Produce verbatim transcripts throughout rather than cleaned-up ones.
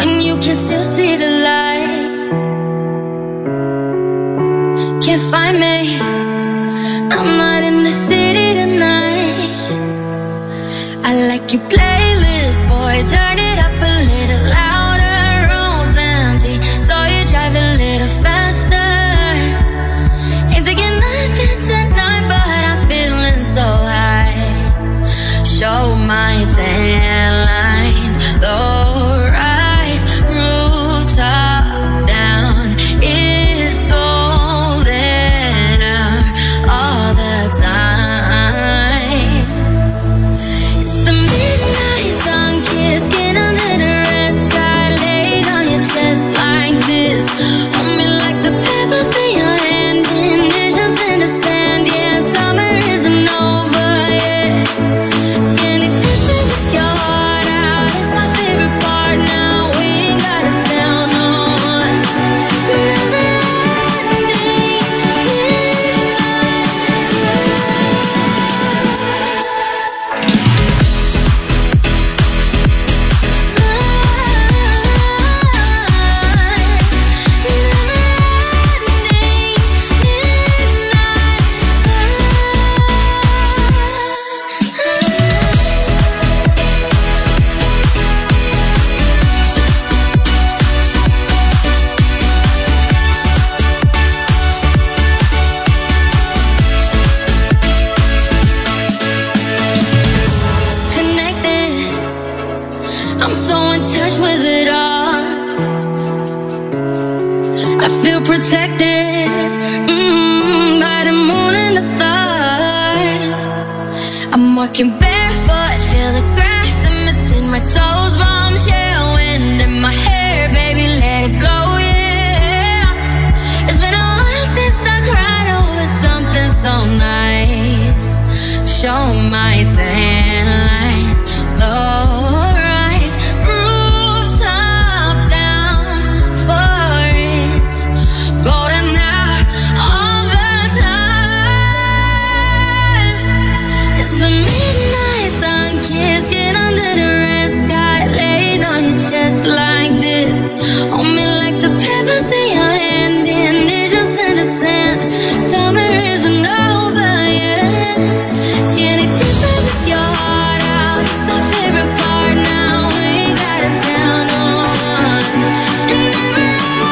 when you can still see the light. Can't find me, I'm not in the city tonight. I like your playlist, boy, turn it up a little louder. Roads empty, so you drive a little faster. Ain't taking nothing tonight, but I'm feeling so high. Show my tan lines, low rise, rooftop down. It's golden hour all the time. It's the midnight sun kiss, skin under the red sky, laid on your chest like this. Hold me like the pebbles in your hand, initials in the sand. Yeah, summer isn't over yet. Skinny dipping with your heart out, it's my favorite part now. We ain't gotta tell no one. Never ending connected, I'm so in touch with it all. I feel protected mm, by the moon and the stars. I'm walking barefoot, feel the grass in between my toes. Bombshell wind in my hair, baby, let it blow, yeah. It's been a while since I cried over something so nice. Show my tan lines, low rise, rooftop down for it. Golden hour all the time. It's the midnight sun kiss, skin under the red sky, laid on your chest like this. Hold me like the pebbles in your hand, initials in the sand. Summer isn't over yet. Skinny dipping with your heart out, it's my favorite part now. We ain't gotta tell no one. And never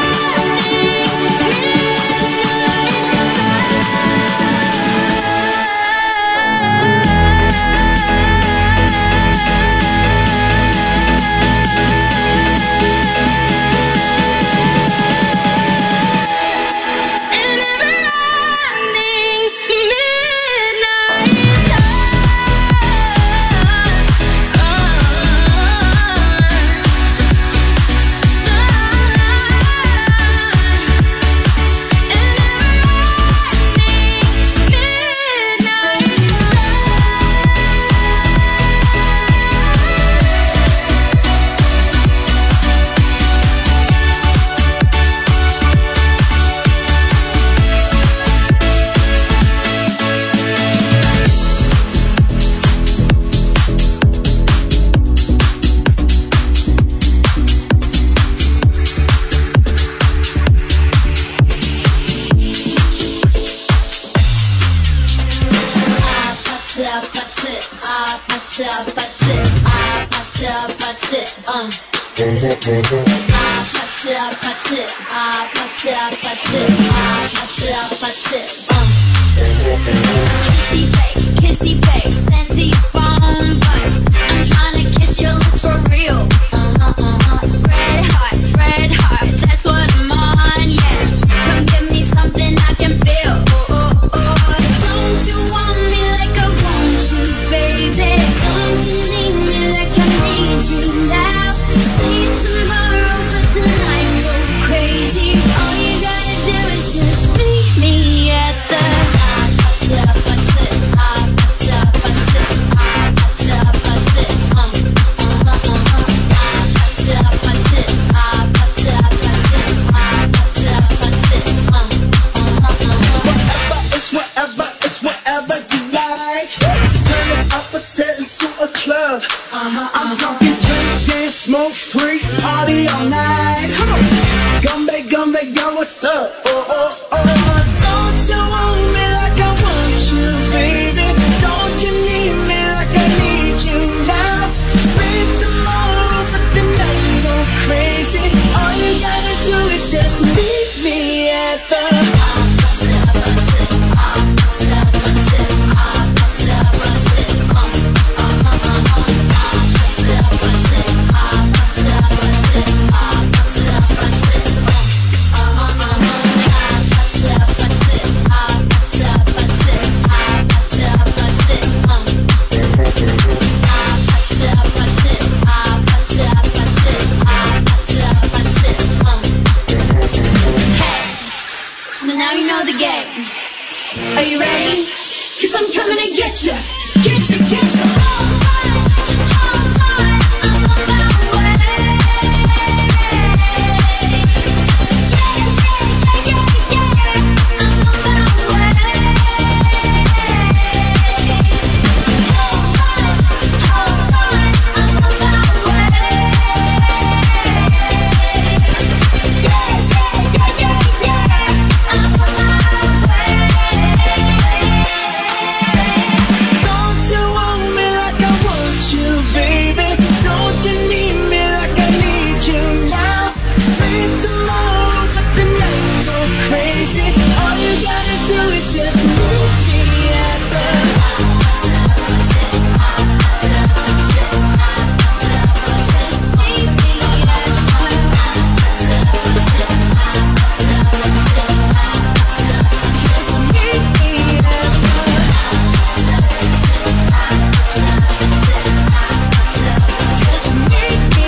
kissy face, kissy face, send to your phone, but I'm tryna kiss your lips for real. Uh-huh, uh-huh. Red hearts, red hearts, that's what I'm on, yeah. Come give me something I can feel. Oh, oh, oh. Don't you want me like I want you, baby? Don't you need me like I need you now? Say tomorrow, but tonight go crazy. All you gotta do is just meet me at the what's up. Oh, oh, oh. Don't you want me like I want you, baby? Don't you need me like I need you now? Sleep tomorrow, but tonight go crazy. All you gotta do is just meet me at the Are you ready? Cause I'm coming to get you, get you, get you. Hold tight, hold tight, I'm on my way. Yeah, yeah, yeah, yeah, yeah, I'm on my way. Hold tight, hold tight, I'm on my way. Yeah, yeah, yeah, yeah, yeah, I'm on my way. Don't you want me like I want you, baby? Don't you need me like I need you now? Sleep tomorrow, but tonight go crazy. All you gotta do is just meet me at the just meet me at just meet me at just meet me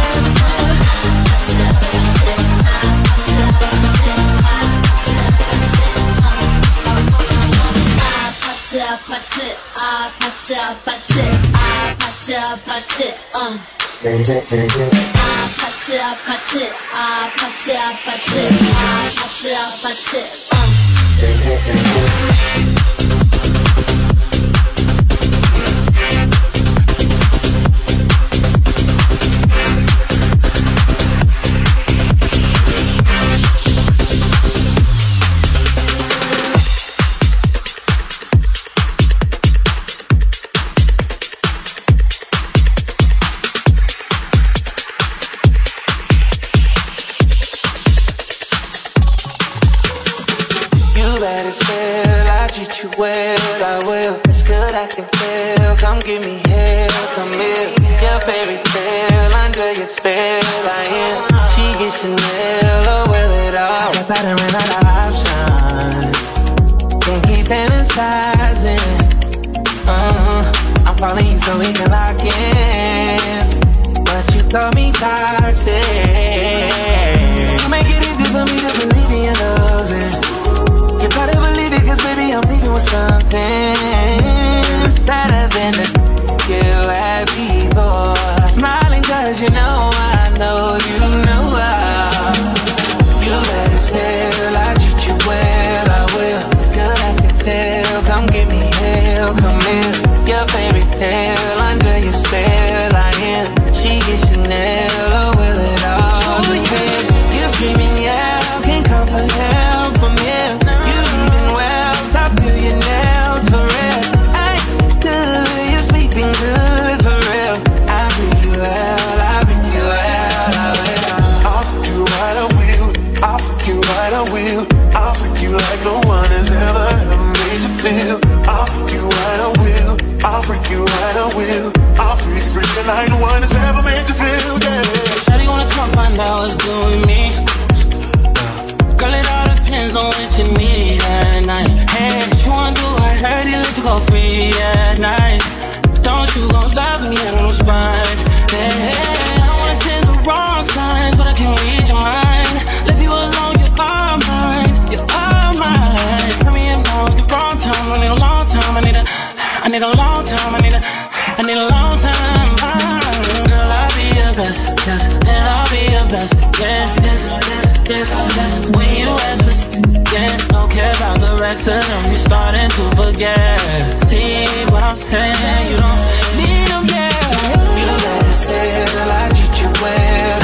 rest of them you starting to forget. See what I'm saying? You don't need them, yeah. You better say that I treat you well.